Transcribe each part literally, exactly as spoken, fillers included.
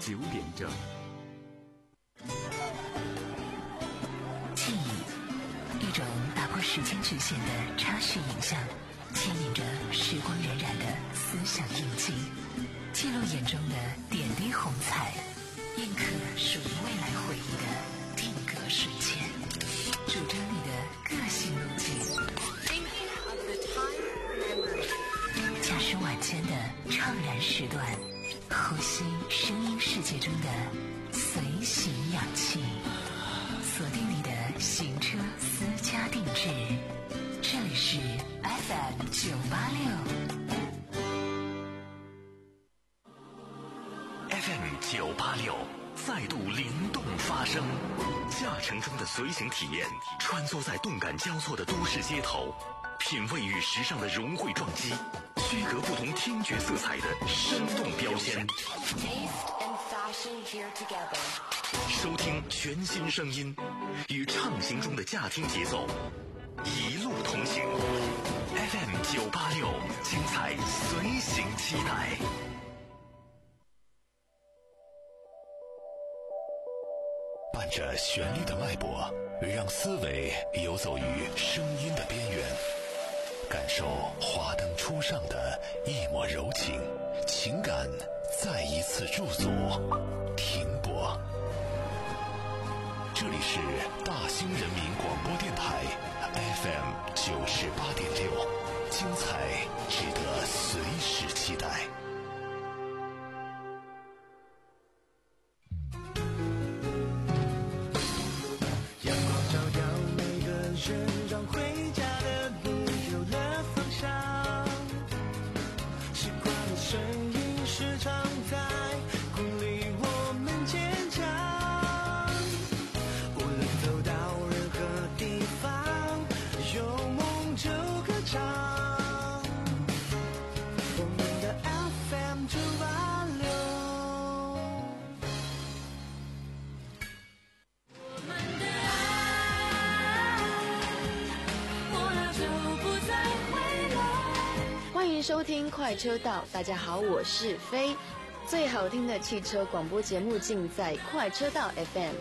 九点整。 记忆，一种打破时间局限的插叙影像，牵引着时光荏苒的思想印记，记录眼中的点滴红彩，印刻属于未来回忆的定格瞬间，主张你的个性路径。驾驶晚间的怅然时段，呼吸声音世界中的随行氧气，锁定你的行车私家定制。这里是 F M 九八六 F M 九八六再度灵动发声，驾乘中的随行体验，穿梭在动感交错的都市街头，品味与时尚的融汇撞击，区隔不同听觉色彩的生动标签。收听全新声音，与畅行中的驾听节奏，一路同行。F M 九八六，精彩随行期待。伴着旋律的脉搏，让思维游走于声音的边缘，感受华灯初上的一抹柔情，情感再一次驻足停泊。这里是大兴人民广播电台 F M 九十八点六，精彩值得随时期待。 阳光照耀每个人，让回家的路有了方向。习惯的声音时常在鼓励我们坚强。无论走到任何地方，有梦就歌唱。我们的 F M 九八六。 欢迎收听快车道，大家好，我是飞。最好听的汽车广播节目尽在快车道 F M。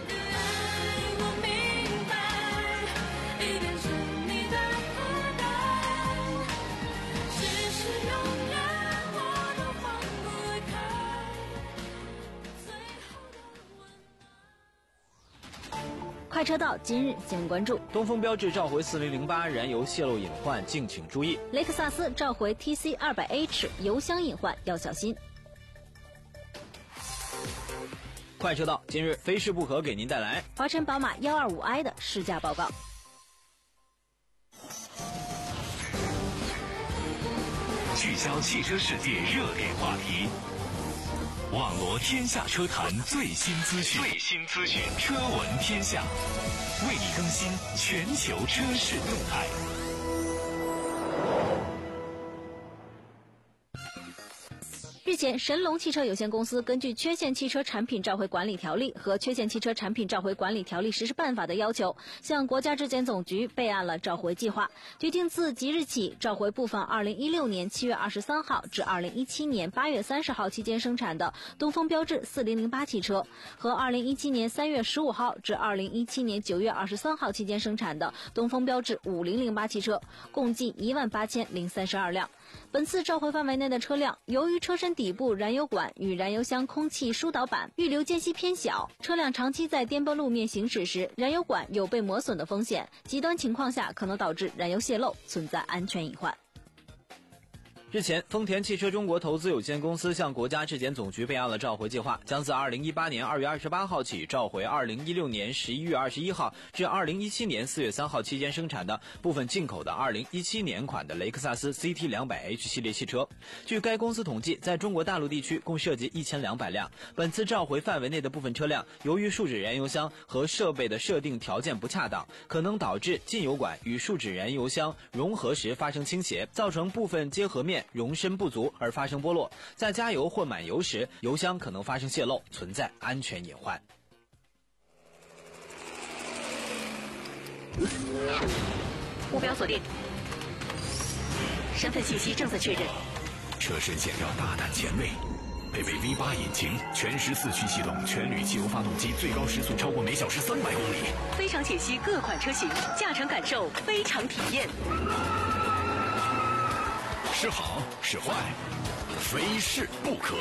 快车道今日新闻关注： 东风标致召回四零零八燃油泄漏隐患，敬请注意； 雷克萨斯召回 T C 二百 H 油箱隐患，要小心。 快车道今日非试不可给您带来华晨宝马 一二五 i 的试驾报告。 聚焦汽车世界热点话题，网罗天下车坛最新资讯，最新资讯，车闻天下，为你更新全球车市动态。 日前，神龙汽车有限公司根据《缺陷汽车产品召回管理条例》和《缺陷汽车产品召回管理条例实施办法》的要求，向国家质检总局备案了召回计划，决定自即日起召回部分二零一六年七月二十三号至二零一七年八月三十号期间生产的东风标致四零零八汽车和二零一七年三月十五号至二零一七年九月二十三号期间生产的东风标致五零零八汽车，共计一万八千零三十二辆。本次召回范围内的车辆，由于车身底部燃油管与燃油箱空气疏导板预留间隙偏小，车辆长期在颠簸路面行驶时，燃油管有被磨损的风险，极端情况下可能导致燃油泄漏，存在安全隐患。 日前，丰田汽车中国投资有限公司向国家质检总局备案了召回计划，将自二零一八年二月二十八号起召回二零一六年十一月二十一号至二零一七年四月三号期间生产的部分进口的二零一七年款的雷克萨斯 C T 两百 H 系列汽车。据该公司统计，在中国大陆地区共涉及一千两百辆。本次召回范围内的部分车辆，由于树脂燃油箱和设备的设定条件不恰当，可能导致进油管与树脂燃油箱融合时发生倾斜，造成部分结合面容深不足而发生剥落，在加油或满油时，油箱可能发生泄漏，存在安全隐患。 目标锁定，身份信息正在确认。 车身线要大胆前卫， 配备 V 八 引擎，全时四驱系统，全铝汽油发动机，最高时速超过每小时三百公里。 非常解析各款车型，驾乘感受非常体验。 是好是坏，非试不可。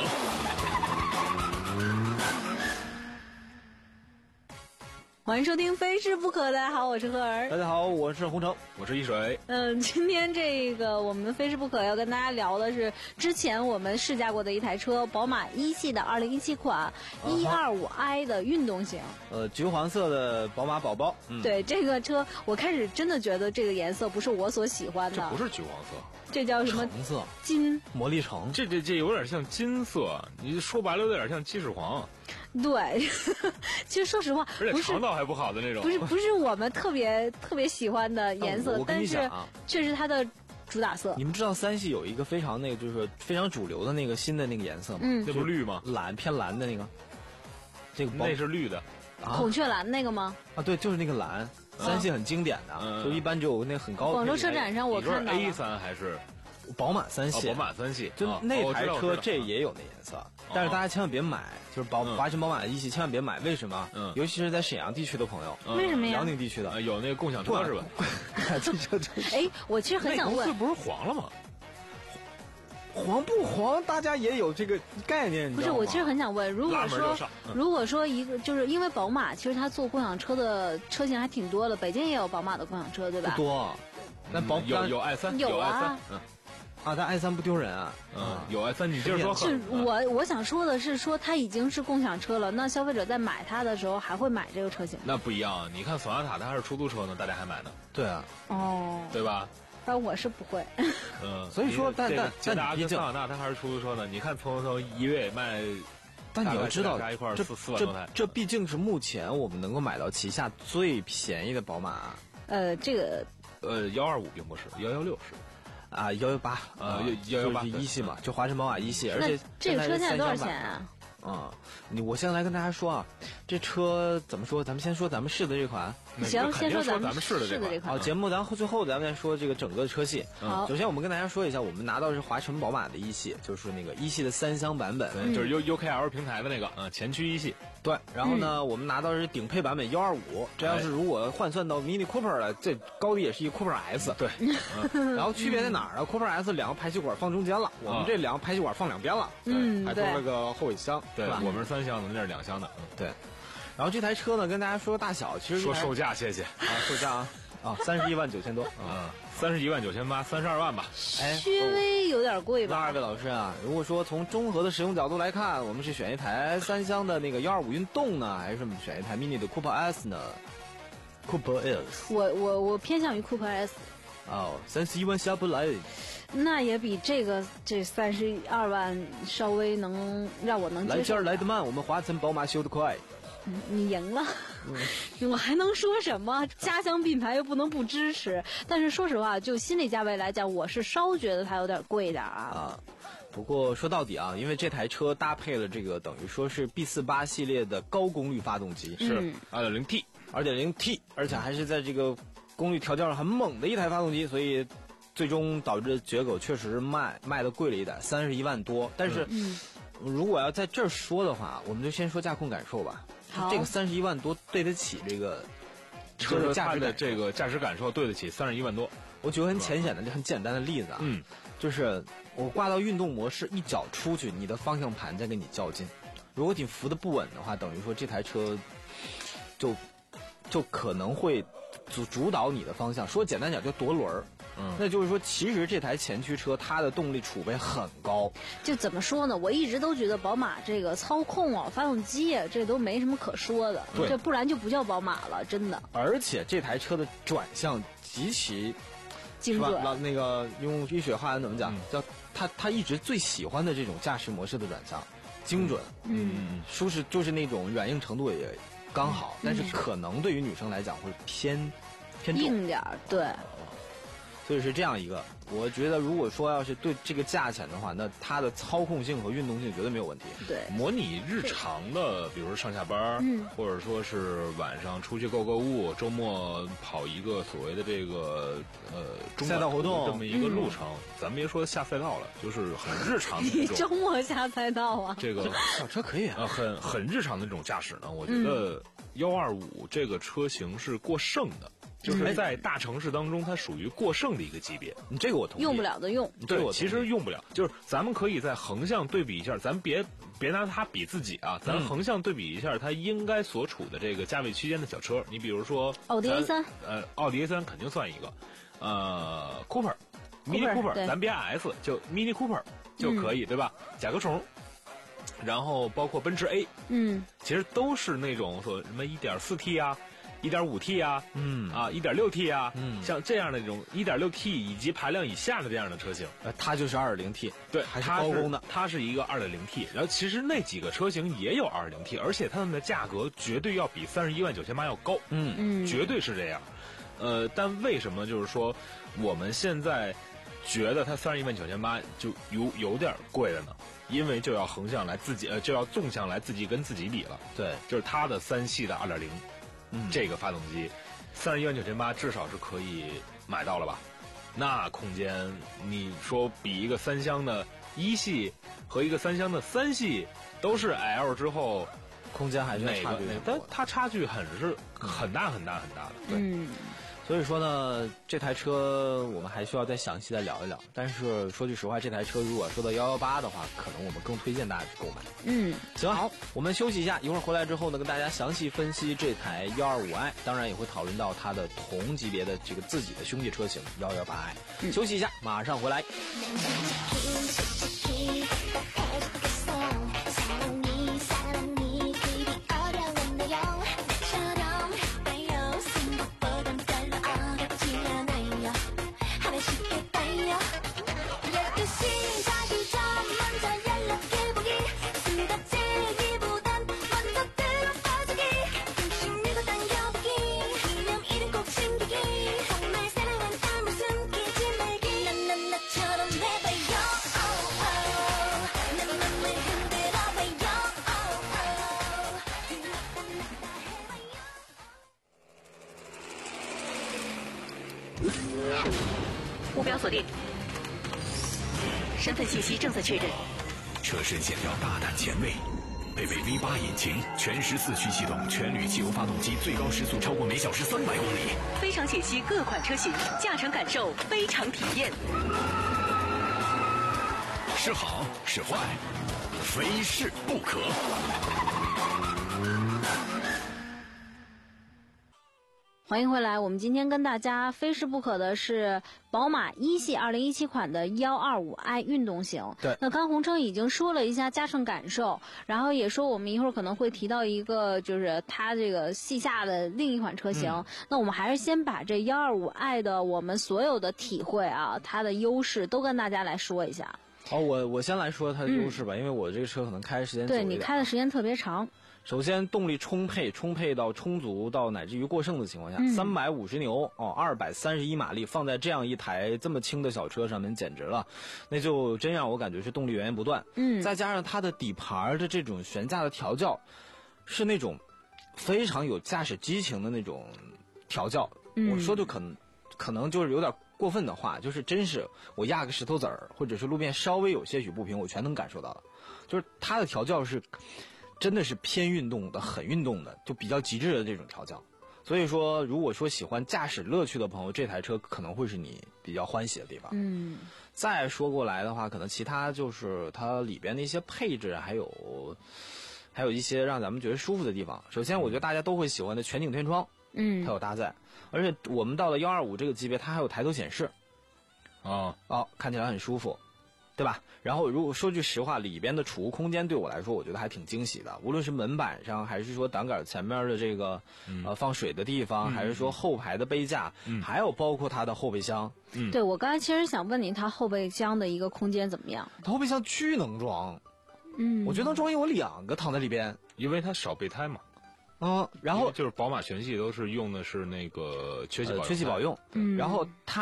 欢迎收听《非试不可》，大家好，我是赫儿。 大家好，我是洪城， 我是一水。 嗯，今天这个我们《非试不可》要跟大家聊的是之前我们试驾过的一台车，宝马一系的二零一七款一二五 i 的运动型。 呃，橘黄色的宝马宝宝。 嗯、对这个车，我开始真的觉得这个颜色不是我所喜欢的。 这不是橘黄色， 这叫什么？ 橙色。 金魔力橙。 这这这有点像金色，你说白了有点像鸡屎黄。 对，其实说实话， 而且肠道还不好的那种， 不是不是我们特别特别喜欢的颜色， 我跟你讲啊， 却是它的主打色。 你们知道三系有一个非常那个就是非常主流的那个新的那个颜色吗？ 嗯， 那不是绿吗？ 蓝偏蓝的那个，这个那是绿的， 啊、 孔雀蓝那个吗？ 啊，对，就是那个蓝，三系很经典的， 嗯、 就一般就有那个很高。 广州车展上我看到了 A 三还是宝马三系， 哦、宝马三系， 就那台车哦、 这也有那颜色，但是大家千万别买，就是宝华晨宝马的一系千万别买，为什么？ 嗯， 尤其是在沈阳地区的朋友， 嗯、 为什么呀？ 辽宁地区的、 呃、有那个共享车是吧？ 哎，我其实很想问， 这不是黄了吗？ 黄不黄？大家也有这个概念， 不是，我其实很想问，如果说、 嗯、 如果说一个，就是因为宝马其实它做共享车的车型还挺多的，北京也有宝马的共享车，对吧？ 不多，那宝、 嗯、有有 i 三， 有啊， i 三嗯。 啊，但 i 三不丢人啊， 嗯，有 i 三，你接着说。 是我我想说的是，说它已经是共享车了，那消费者在买它的时候还会买这个车型？ 那不一样，你看索纳塔它还是出租车呢，大家还买呢。 对啊。 哦。 对吧？ 反正我是不会。 嗯，所以说，但但捷达跟桑塔纳它还是出租车呢。你看从从一月卖， 但你要知道， 加一块这四四万多台， 这毕竟是目前我们能够买到旗下最便宜的宝马。 呃，这个呃幺二五并不是，幺幺六是。 啊，幺幺八， 呃，幺幺八一系嘛，就华晨宝马一系，而且这个车现在多少钱啊？ 啊、嗯，你我先来跟大家说啊，这车怎么说？咱们先说咱们试的这款。 行，先说咱们试的这款。 好，节目咱最后咱们再说这个整个的车系。 好， 首先我们跟大家说一下，我们拿到的是华晨宝马的一系，就是那个一系的三厢版本， 嗯、就是 U U K L 平台的那个，嗯，前驱一系。 对，然后呢，嗯、我们拿到的是顶配版本幺二五，这要是如果换算到 Mini Cooper 了，这高低也是一 Cooper S。 对， 嗯、然后区别在哪儿呢 ？Cooper S 两个排气管放中间了，我们这两个排气管放两边了， 嗯， 还多了个后尾箱， 对，我们是三厢的，那是两厢的， 嗯，对。然后这台车呢，跟大家说大小，其实说售价，谢谢啊，售价啊，啊，三十一万九千多， 啊，三十一万九千八，三十二万吧， 哎， 稍微有点贵吧。 那二位老师啊，如果说从综合的使用角度来看，我们是选一台三厢的那个幺二五运动呢，还是选一台 mini 的 Cooper S 呢 ？Cooper S， 我我我偏向于 Cooper S。 哦，三十一万下不来。 那也比这个这三十二万稍微能让我能接受。 来劲儿来得慢，我们华晨宝马修得快。 你赢了，嗯、我还能说什么？家乡品牌又不能不支持。但是说实话，就心理价位来讲，我是稍觉得它有点贵点啊。 啊，不过说到底啊，因为这台车搭配了这个等于说是 B 四十八 系列的高功率发动机， 是 二点零 T， 二点零 T， 而且还是在这个功率调教上很猛的一台发动机，所以最终导致绝狗确实卖卖的贵了一点，三十一万多。但是， 嗯、 如果要在这儿说的话，我们就先说驾控感受吧。这个三十一万多对得起这个车的驾驶的这个驾驶感受，对得起三十一万多。 我举个很浅显的、很简单的例子啊， 嗯， 就是我挂到运动模式，一脚出去，你的方向盘在跟你较劲。如果你扶的不稳的话，等于说这台车就就可能会主主导你的方向。说简单讲，就夺轮儿。 嗯， 那就是说，其实这台前驱车它的动力储备很高。 就怎么说呢？我一直都觉得宝马这个操控啊、发动机啊，这都没什么可说的。 对， 这不然就不叫宝马了，真的。 而且这台车的转向极其精准。 老那个用一水话怎么讲？ 嗯、 叫他他一直最喜欢的这种驾驶模式的转向，精准， 嗯， 舒适，就是那种软硬程度也刚好，嗯、但是可能对于女生来讲会偏偏重硬点儿，对。 所以是这样一个，我觉得如果说要是对这个价钱的话，那它的操控性和运动性绝对没有问题。 对， 模拟日常的，比如说上下班，嗯，或者说是晚上出去购购物，周末跑一个所谓的这个呃赛道活动这么一个路程，嗯、咱别说下赛道了，就是很日常的那种。 你周末下赛道啊？ 这个小车可以啊， 呃，很很日常的这种驾驶呢，我觉得幺二五这个车型是过剩的。就是在大城市当中，它属于过剩的一个级别。 你这个我同意。 用不了的用。 对，其实用不了。就是咱们可以在横向对比一下，咱别别拿它比自己啊，咱横向对比一下它应该所处的这个价位区间的小车。你比如说奥迪 A 三， 呃，奥迪 A 三肯定算一个，呃 ，Cooper。Mini Cooper， 咱别 S， 就 Mini Cooper 就可以，嗯、对吧？甲壳虫，然后包括奔驰 A， 嗯， 其实都是那种说什么 一点四 T 啊。一点五 T 啊，嗯啊，一点六 T 啊，嗯，像这样的这种一点六 T 以及排量以下的这样的车型， 呃，它就是二点零 T， 对， 还是高功的， 它是一个二点零 T， 然后其实那几个车型也有二点零 T， 而且它们的价格绝对要比三十一万九千八要高， 嗯嗯， 绝对是这样，呃，但为什么就是说我们现在觉得它三十一万九千八就有有点贵了呢？因为就要横向来自己呃就要纵向来自己跟自己比了， 对， 就是它的三系的二点零，嗯，这个发动机。三十一万九千八至少是可以买到了吧？那空间，你说比一个三厢的一系和一个三厢的三系都是 L 之后， 空间还是差距， 但它差距很是很大很大很大的。对， 嗯， 所以说呢，这台车我们还需要再详细的聊一聊。但是说句实话，这台车如果说到幺幺八的话，可能我们更推荐大家去购买。 嗯， 行，好，我们休息一下，一会儿回来之后呢，跟大家详细分析这台幺二五 i， 当然也会讨论到它的同级别的这个自己的兄弟车型幺幺八 i。嗯，休息一下，马上回来。 目标锁定，身份信息正在确认。 车身线条大胆前卫，配备 V 八 引擎，全时四驱系统，全铝汽油发动机，最高时速超过每小时三百公里。 非常解析各款车型，驾乘感受，非常体验。 是好是坏，非试不可。 欢迎回来，我们今天跟大家非试不可的是宝马一系二零一七款的一二五 i 运动型。 对， 那刚洪琛已经说了一下驾乘感受，然后也说我们一会儿可能会提到一个就是它这个系下的另一款车型。嗯、那我们还是先把这一二五 i 的我们所有的体会啊，它的优势都跟大家来说一下。 好，我我先来说它的优势吧，嗯、因为我这个车可能开的时间久一点。 对，你开的时间特别长。 首先，动力充沛，充沛到充足到乃至于过剩的情况下，三百五十牛哦，二百三十一马力，放在这样一台这么轻的小车上面，简直了，那就真让我感觉是动力源源不断。嗯，再加上它的底盘的这种悬架的调教，是那种非常有驾驶激情的那种调教。嗯、我说的可能可能就是有点过分的话，就是真是我压个石头子儿，或者是路边稍微有些许不平，我全能感受到了。就是它的调教是。真的是偏运动的，很运动的，就比较极致的这种调教。所以说，如果说喜欢驾驶乐趣的朋友，这台车可能会是你比较欢喜的地方。 嗯， 再说过来的话，可能其他就是它里边的一些配置，还有还有一些让咱们觉得舒服的地方。首先，我觉得大家都会喜欢的全景天窗， 嗯， 它有搭载，而且我们到了一二五这个级别，它还有抬头显示， 啊， 哦，看起来很舒服。对吧？然后如果说句实话，里边的储物空间对我来说，我觉得还挺惊喜的。无论是门板上，还是说挡杆前面的这个、嗯、呃放水的地方，嗯、还是说后排的杯架，嗯、还有包括它的后备箱。 嗯，对，我刚才其实想问你，它后备箱的一个空间怎么样？ 它后备箱巨能装， 嗯， 我觉得能装有我两个躺在里边， 因为它少备胎嘛。 嗯，然后就是宝马全系都是用的是那个缺气保用、呃、 缺气保用，嗯，然后它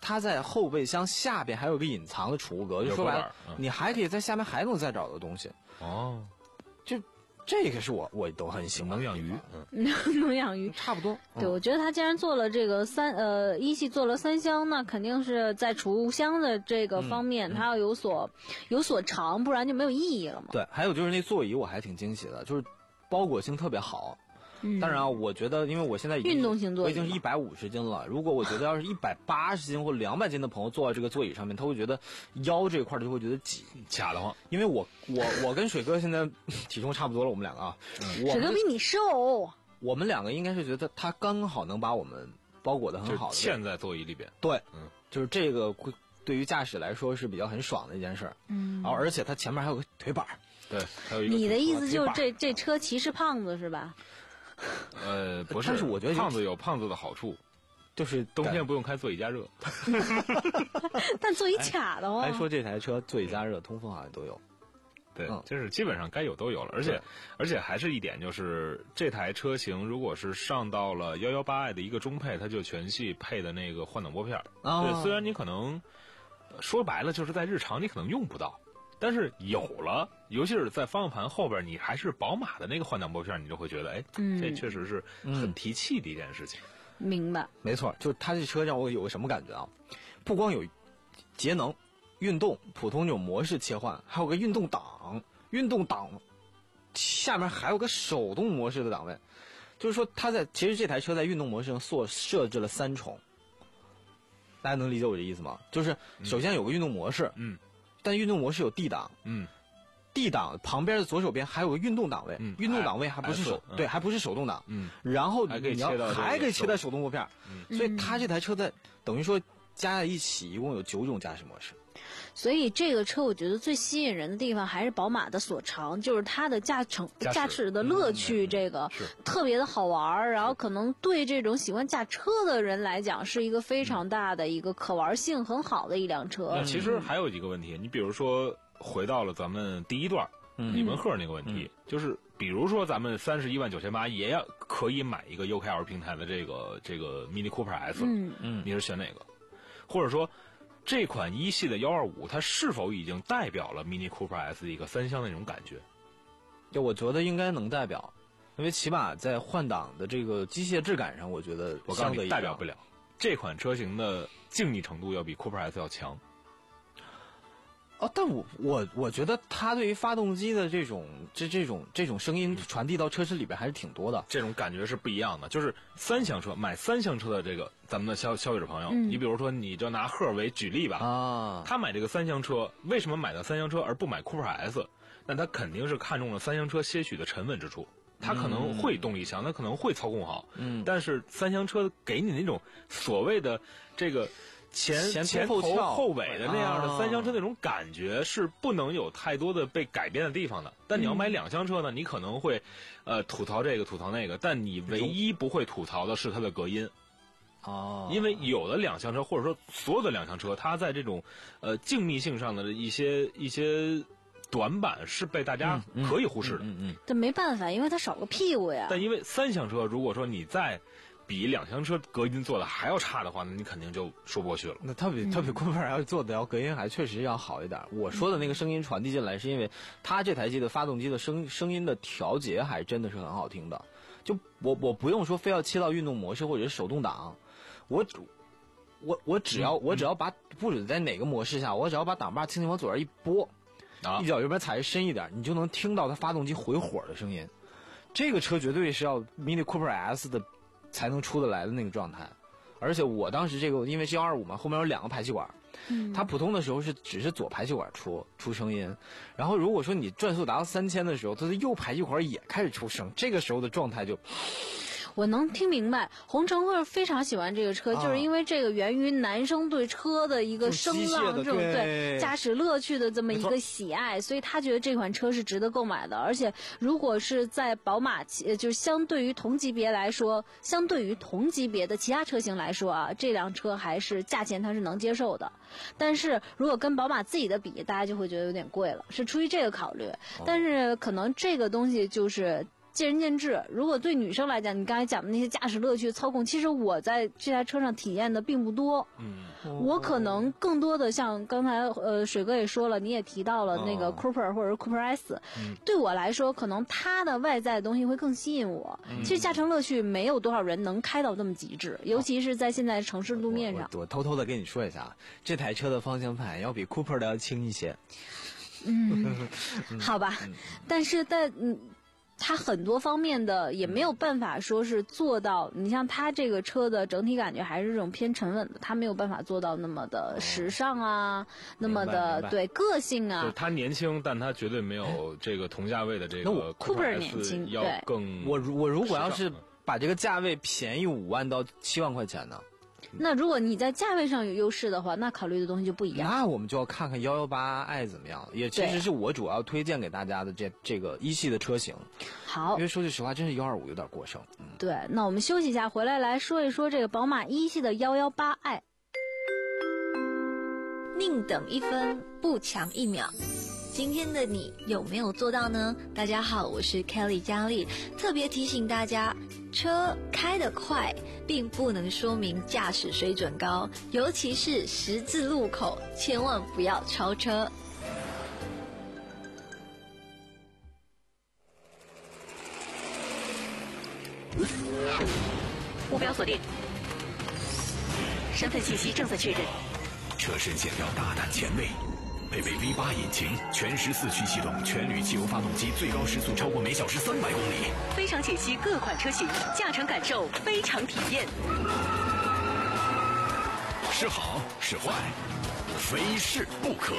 它在后备箱下边还有个隐藏的储物格，就说白了， 嗯、 你还可以在下面还能再找到东西。 哦， 就这个是我我都很喜欢。 能养鱼， 嗯，能养鱼， 差不多。 对，我觉得他既然做了这个三呃一系做了三厢，那肯定是在储物箱的这个方面，它、嗯、要有所有所长，不然就没有意义了嘛。 对，还有就是那座椅我还挺惊喜的，就是包裹性特别好。嗯、当然啊，我觉得因为我现在已经运动型座椅， 我已经是一百五十斤了。如果我觉得要是一百八十斤或两百斤的朋友坐在这个座椅上面，他会觉得腰这一块就会觉得挤卡得慌。 因为我我我跟水哥现在体重差不多了，我们两个啊， 嗯、水哥比你瘦。 我们两个应该是觉得他刚好能把我们包裹得很好的， 嵌在座椅里边。 对，嗯，就是这个会对于驾驶来说是比较很爽的一件事。 嗯， 然后而且它前面还有个腿板。 对，还有一个。 你的意思就是这这车骑士胖子是吧？ 呃，不是， 但是我觉得胖子有胖子的好处，就是冬天不用开座椅加热。 但座椅卡的话， 还说这台车座椅加热、通风好像都有。 对，嗯、就是基本上该有都有了，而且而且还是一点就是，这台车型如果是上到了一一八 i 的一个中配，它就全系配的那个换挡拨片。 哦、 对，虽然你可能说白了就是在日常你可能用不到。但是有了，尤其是在方向盘后边，你还是宝马的那个换挡拨片，你就会觉得，哎， 嗯、 这确实是很提气的一件事情。 嗯、明白， 没错，就是它这车让我有个什么感觉啊？不光有节能、运动、普通这种模式切换，还有个运动档，运动档下面还有个手动模式的档位，就是说它在其实这台车在运动模式上设设置了三重，大家能理解我这意思吗？就是首先有个运动模式， 嗯。 但运动模式有 D 档， 嗯 ，D 档旁边的左手边还有个运动档位， 嗯， 运动档位还不是手， 嗯、 对，还不是手动挡， 嗯， 然后还可以你要还可以切到手动拨片， 嗯， 所以它这台车在等于说加在一起一共有九种驾驶模式。 所以这个车我觉得最吸引人的地方还是宝马的所长，就是它的驾乘驾驶的乐趣，这个、 嗯、 特别的好玩，然后可能对这种喜欢驾车的人来讲是一个非常大的一个可玩性很好的一辆车。 那、嗯、其实还有一个问题，你比如说回到了咱们第一段李文赫那个问题、嗯，就是比如说咱们三十一万九千八也要可以买一个 U K L 平台的这个这个 Mini Cooper S， 嗯嗯，你是选哪个？或者说？这款一系的一二五，它是否已经代表了 Mini Cooper S 的一个三厢的那种感觉？ 就我觉得应该能代表，因为起码在换挡的这个机械质感上，我觉得我告诉你代表不了。这款车型的静谧程度要比 Cooper S 要强。 哦，但我我我觉得它对于发动机的这种这这种这种声音传递到车身里边还是挺多的， 这种感觉是不一样的。就是三厢车买三厢车的这个咱们的消消费者朋友， 嗯、 你比如说你就拿赫为举例吧， 啊， 他买这个三厢车，为什么买的三厢车而不买 Cooper S？ 那他肯定是看中了三厢车些许的沉稳之处。它可能会动力强，它可能会操控好， 嗯， 但是三厢车给你那种所谓的这个。前前头后尾的那样的三厢车那种感觉是不能有太多的被改变的地方的。但你要买两厢车呢，你可能会，呃，吐槽这个吐槽那个，但你唯一不会吐槽的是它的隔音。 哦， 因为有的两厢车或者说所有的两厢车，它在这种呃静谧性上的一些一些短板是被大家可以忽视的。 嗯嗯。 这没办法，因为它少个屁股呀。 但因为三厢车，如果说你在比两厢车隔音做的还要差的话，那你肯定就说不过去了。 那它比它比 Cooper 要做的要隔音还确实要好一点。我说的那个声音传递进来，是因为它这台机的发动机的声声音的调节还真的是很好听的。就我我不用说非要切到运动模式或者是手动挡，我我我只要、嗯、我只要把不准在哪个模式下，我只要把档把轻轻往左边一拨，啊，一脚油门踩深一点，你就能听到它发动机回火的声音。这个车绝对是要 Mini Cooper S 的才能出得来的那个状态，而且我当时这个因为是一二五嘛，后面有两个排气管， 嗯， 它普通的时候是只是左排气管出出声音，然后如果说你转速达到三千的时候，它的右排气管也开始出声，这个时候的状态就。 我能听明白，洪承慧非常喜欢这个车、啊，就是因为这个源于男生对车的一个声浪，这种对驾驶乐趣的这么一个喜爱，所以他觉得这款车是值得购买的。而且，如果是在宝马，就是相对于同级别来说，相对于同级别的其他车型来说啊，这辆车还是价钱它是能接受的。但是如果跟宝马自己的比，大家就会觉得有点贵了，是出于这个考虑。但是可能这个东西就是。 见仁见智。如果对女生来讲，你刚才讲的那些驾驶乐趣、操控，其实我在这台车上体验的并不多。 嗯， 我可能更多的像刚才呃水哥也说了，你也提到了那个 Cooper 或者是 Cooper S，、嗯、对我来说，可能它的外在的东西会更吸引我。嗯、其实驾乘乐趣没有多少人能开到这么极致，尤其是在现在城市路面上。 我, 我, 我偷偷的跟你说一下，这台车的方向盘要比 Cooper 的要轻一些。 嗯，好吧，嗯、但是在嗯。它很多方面的也没有办法说是做到，你像它这个车的整体感觉还是这种偏沉稳的，它没有办法做到那么的时尚啊，哦、那么的对个性啊。 就是它年轻，但它绝对没有这个同价位的这个 Cooper 年轻， 要更。 我我如果要是把这个价位便宜五万到七万块钱呢？ 那如果你在价位上有优势的话，那考虑的东西就不一样。 那我们就要看看一一八 i 怎么样，也其实是我主要推荐给大家的这这个一系的车型。 好， 因为说句实话，真是一二五有点过剩。嗯， 对，那我们休息一下，回来来说一说这个宝马一系的一一八 i。 宁等一分，不强一秒。今天的你有没有做到呢？大家好，我是 Kelly 佳丽，特别提醒大家，车开得快并不能说明驾驶水准高，尤其是十字路口，千万不要超车。 目标锁定，身份信息正在确认， 车身线条大胆前卫，配备 V 八 引擎，全时四驱系统，全铝汽油发动机，最高时速超过每小时三百公里。 非常解析各款车型，驾乘感受非常体验。 是好是坏，非试不可。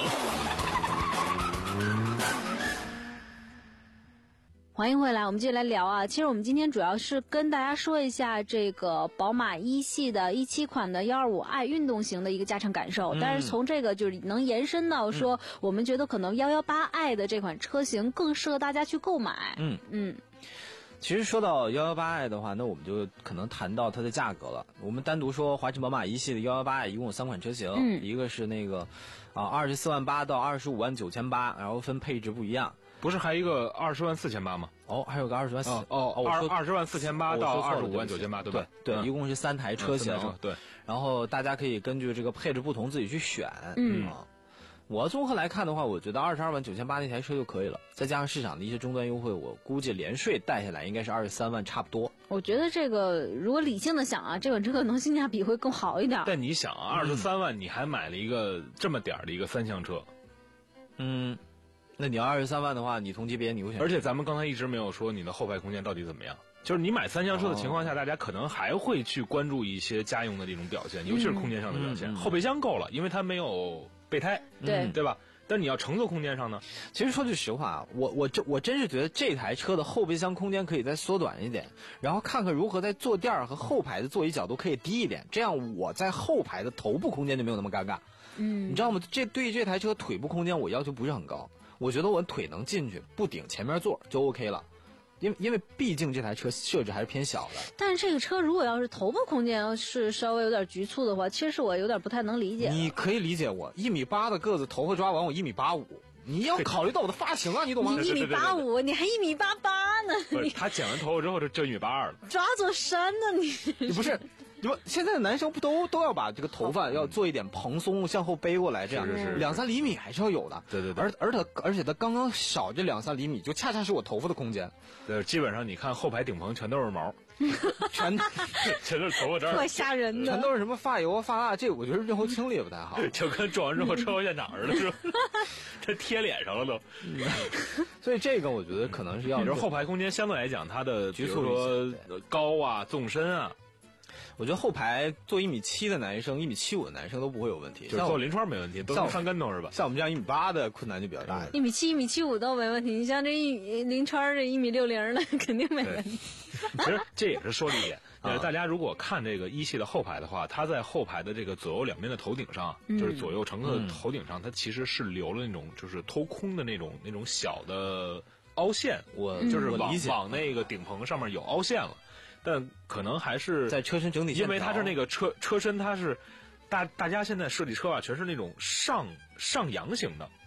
欢迎回来，我们继续来聊啊。其实我们今天主要是跟大家说一下这个宝马一系的一七款的一二五 i 运动型的一个驾乘感受，嗯、但是从这个就是能延伸到说，嗯、我们觉得可能一一八 i 的这款车型更适合大家去购买。 嗯嗯。其实说到一一八 i 的话，那我们就可能谈到它的价格了。我们单独说华晨宝马一系的一一八 i 一共有三款车型，嗯、一个是那个啊二十四万八到二十五万九千八，然后分配置不一样。 不是还有一个二十万四千八吗？ 哦，还有个二十万四哦哦，二二十万四千八到二十五万九千八，对吧？ 对，对，一共是三台车型， 嗯、对。 然后大家可以根据这个配置不同自己去选。 嗯啊，我综合来看的话，我觉得二十二万九千八那台车就可以了，再加上市场的一些终端优惠，我估计连税带下来应该是二十三万差不多。 我觉得这个如果理性的想啊，这款车可能性价比会更好一点。 但你想啊，二十三万你还买了一个这么点儿的一个三厢车， 嗯。那你要二十三万的话，你同级别你会选？ 而且咱们刚才一直没有说你的后排空间到底怎么样。就是你买三厢车的情况下，哦、大家可能还会去关注一些家用的这种表现，尤其是空间上的表现。嗯嗯、后备箱够了，因为它没有备胎， 对对吧？但你要乘坐空间上呢？ 其实说句实话，我我这我真是觉得这台车的后备箱空间可以再缩短一点，然后看看如何在坐垫和后排的座椅角度可以低一点，这样我在后排的头部空间就没有那么尴尬。 嗯， 你知道吗？这对于这台车腿部空间我要求不是很高。我觉得我腿能进去，不顶前面座就 OK 了，因为因为毕竟这台车设置还是偏小的。 但是这个车如果要是头部空间是稍微有点局促的话，其实是我有点不太能理解。 你可以理解我一米八的个子，头发抓完我一米八五，你要考虑到我的发型啊，你懂吗？ 你一米八五，你还一米八八呢？ 不是，他剪完头发之后就就一米八二了， 抓座山呢你？ 你不是。不，现在的男生不都都要把这个头发要做一点蓬松，向后背过来，这样是是是两三厘米还是要有的。 对对对， 而而它而且它刚刚少这两三厘米，就恰恰是我头发的空间。 对，基本上你看后排顶棚全都是毛， 全全都是头发这儿， 特吓人的， 全都是什么发油啊、发蜡，这我觉得日后清理也不太好， 就跟撞完之后车祸现场似的，是吧？这贴脸上了都。 所以这个我觉得可能是要， 也就是后排空间相对来讲，它的比如说高啊、纵深啊。 我觉得后排坐一米七的男生、一米七五的男生都不会有问题， 就是坐临窗没问题，都能翻跟头是吧？ 像我们这样一米八的困难就比较大。 一米七、一米七五都没问题，你像这一临窗这一米六零的肯定没问题。 其实这也是说了一点，呃，大家如果看这个一系的后排的话，它在后排的这个左右两边的头顶上， 嗯、 就是左右乘客的头顶上，它其实是留了那种就是偷空的那种那种小的凹陷，我就是往、嗯、往那个顶棚上面有凹陷了。但可能还是在车身整体， 因为它是那个车车身，它是大大家现在设计车啊，全是那种上上扬型的，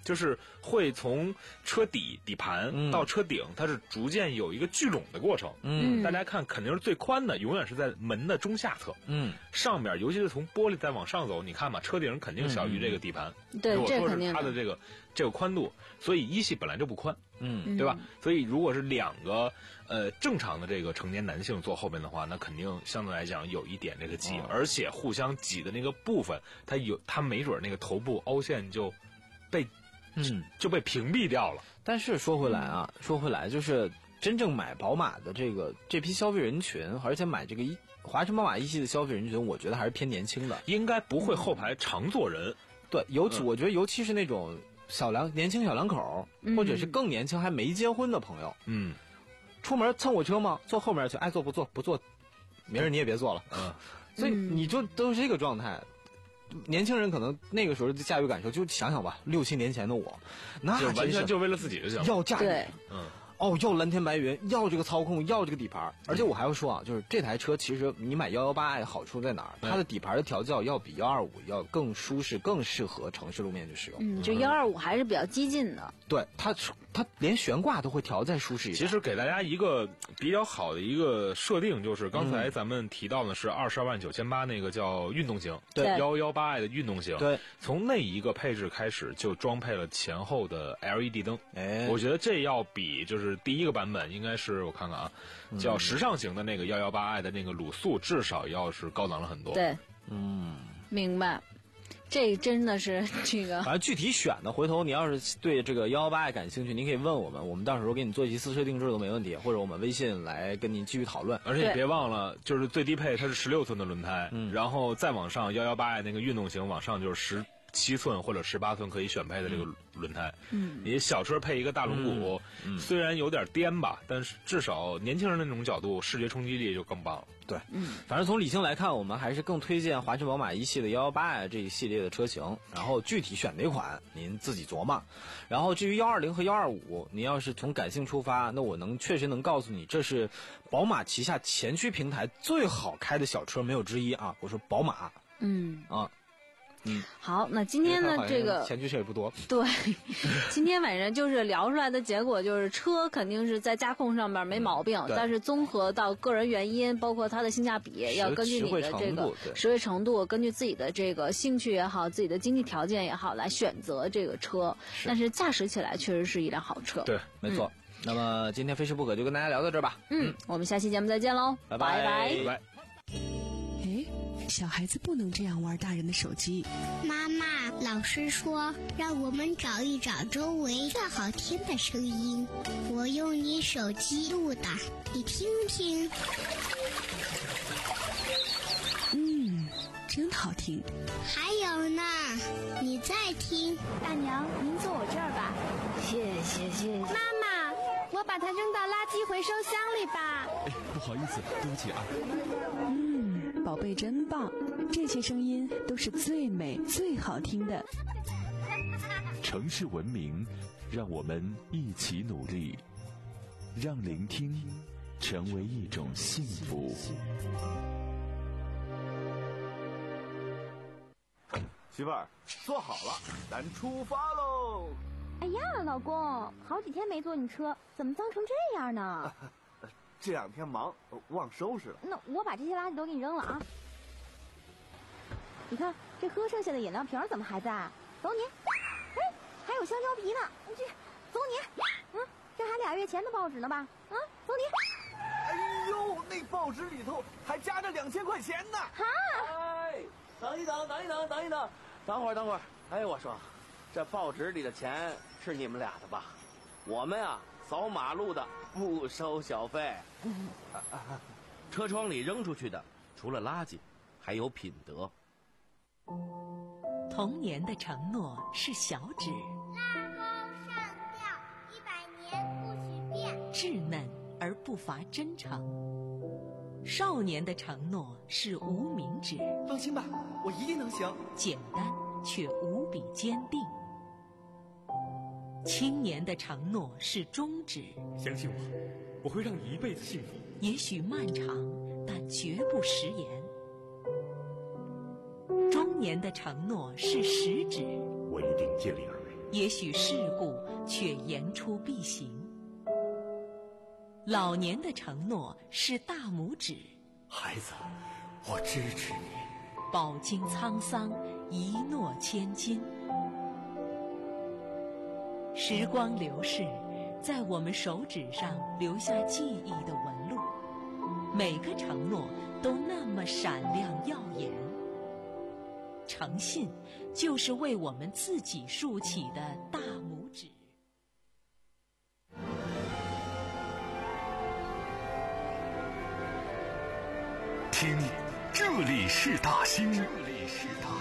就是会从车底底盘到车顶，它是逐渐有一个聚拢的过程。 嗯， 大家看，肯定是最宽的，永远是在门的中下侧。 嗯， 上面尤其是从玻璃再往上走，你看嘛，车顶肯定小于这个底盘。 嗯、对， 如果说这肯定是它的这个这个宽度，所以一系本来就不宽。 嗯， 对吧？所以如果是两个呃正常的这个成年男性坐后边的话，那肯定相对来讲有一点这个挤，哦、而且互相挤的那个部分，它有它没准那个头部凹陷就被嗯就被屏蔽掉了。 但是说回来啊，嗯、说回来就是真正买宝马的这个这批消费人群，而且买这个一华晨宝马一系的消费人群，我觉得还是偏年轻的， 应该不会后排常坐人。嗯、 对，尤其、嗯、我觉得尤其是那种。小两年轻小两口，或者是更年轻还没结婚的朋友， 嗯， 出门蹭我车吗？坐后面去，爱坐不坐，不坐，明儿你也别坐了。嗯，所以你就都是这个状态。年轻人可能那个时候的驾驭感受，就想想吧，六七年前的我，那就完全就为了自己就行， 要驾驭， 嗯。 哦，要蓝天白云，要这个操控，要这个底盘，而且我还要说啊，就是这台车其实你买幺幺八 i 好处在哪儿？它的底盘的调教要比幺二五要更舒适，更适合城市路面去使用。 嗯，就幺二五还是比较激进的。 对，它它连悬挂都会调再舒适一点。 其实给大家一个比较好的一个设定，就是刚才咱们提到的是二十二万九千八那个叫运动型， 对， 幺幺八 i 的运动型， 对， 从那一个配置开始就装配了前后的 L E D 灯。 哎， 我觉得这要比就是第一个版本。应该是我看看啊，叫时尚型的那个幺幺八 i 的那个卤素，至少要是高档了很多。 对， 嗯， 明白。这真的是这个， 反正具体选的，回头你要是对这个幺幺八 i 感兴趣，您可以问我们，我们到时候给你做一次测定制都没问题，或者我们微信来跟您继续讨论。 而且别忘了，就是最低配它是十六寸的轮胎，嗯，然后再往上幺幺八 i 那个运动型往上就是十。七寸或者十八寸可以选配的这个轮胎， 嗯， 你小车配一个大轮毂，嗯，虽然有点颠吧，但是至少年轻人的那种角度，视觉冲击力就更棒了。 对，嗯，反正从理性来看，我们还是更推荐华晨宝马一系的幺幺八 i 这一系列的车型，然后具体选哪款您自己琢磨。然后至于幺二零和幺二五，您要是从感性出发，那我能确实能告诉你，这是宝马旗下前驱平台最好开的小车，没有之一啊！我说宝马， 嗯啊。嗯， 好，那今天呢，这个前驱车也不多。 对，今天晚上就是聊出来的结果就是车肯定是在驾控上面没毛病，嗯、但是综合到个人原因，包括它的性价比，要根据你的这个实惠程度，根据自己的这个兴趣也好，自己的经济条件也好，来选择这个车。是但是驾驶起来确实是一辆好车。 对，没错。嗯、那么今天非吃不可就跟大家聊到这儿吧。 嗯，嗯我们下期节目再见喽， 拜拜拜拜。 小孩子不能这样玩大人的手机。 妈妈，老师说让我们找一找周围最好听的声音，我用你手机录的，你听听。 嗯，真好听。 还有呢，你再听。 大娘，您坐我这儿吧。 谢谢谢谢。 妈妈，我把它扔到垃圾回收箱里吧。 哎，不好意思，对不起啊。 嗯，宝贝真棒，这些声音都是最美最好听的。 城市文明，让我们一起努力，让聆听成为一种幸福。 媳妇儿，坐好了，咱出发喽！ 哎呀，老公，好几天没坐你车，怎么脏成这样呢？ 这两天忙，忘收拾了。 那我把这些垃圾都给你扔了啊！你看，这喝剩下的饮料瓶怎么还在？走你！哎，还有香蕉皮呢，这走你！嗯，这还俩月前的报纸呢吧？啊，走你！ 哎呦，那报纸里头还夹着两千块钱呢！ 哈！ 哎，等一等，等一等，等一等，等会儿，等会儿。哎，我说，这报纸里的钱是你们俩的吧？我们啊，扫马路的不收小费。 车窗里扔出去的，除了垃圾，还有品德。 童年的承诺是小指， 拉钩上吊，一百年不许变， 稚嫩而不乏真诚。少年的承诺是无名指， 放心吧，我一定能行。 简单却无比坚定。青年的承诺是中指， 相信我，我会让你一辈子幸福。 也许漫长，但绝不食言。中年的承诺是食指， 我一定尽力而为。 也许世故却言出必行。老年的承诺是大拇指， 孩子，我支持你。 饱经沧桑，一诺千金。时光流逝，在我们手指上留下记忆的纹路，每个承诺都那么闪亮耀眼。诚信就是为我们自己竖起的大拇指。 听，这里是大兴。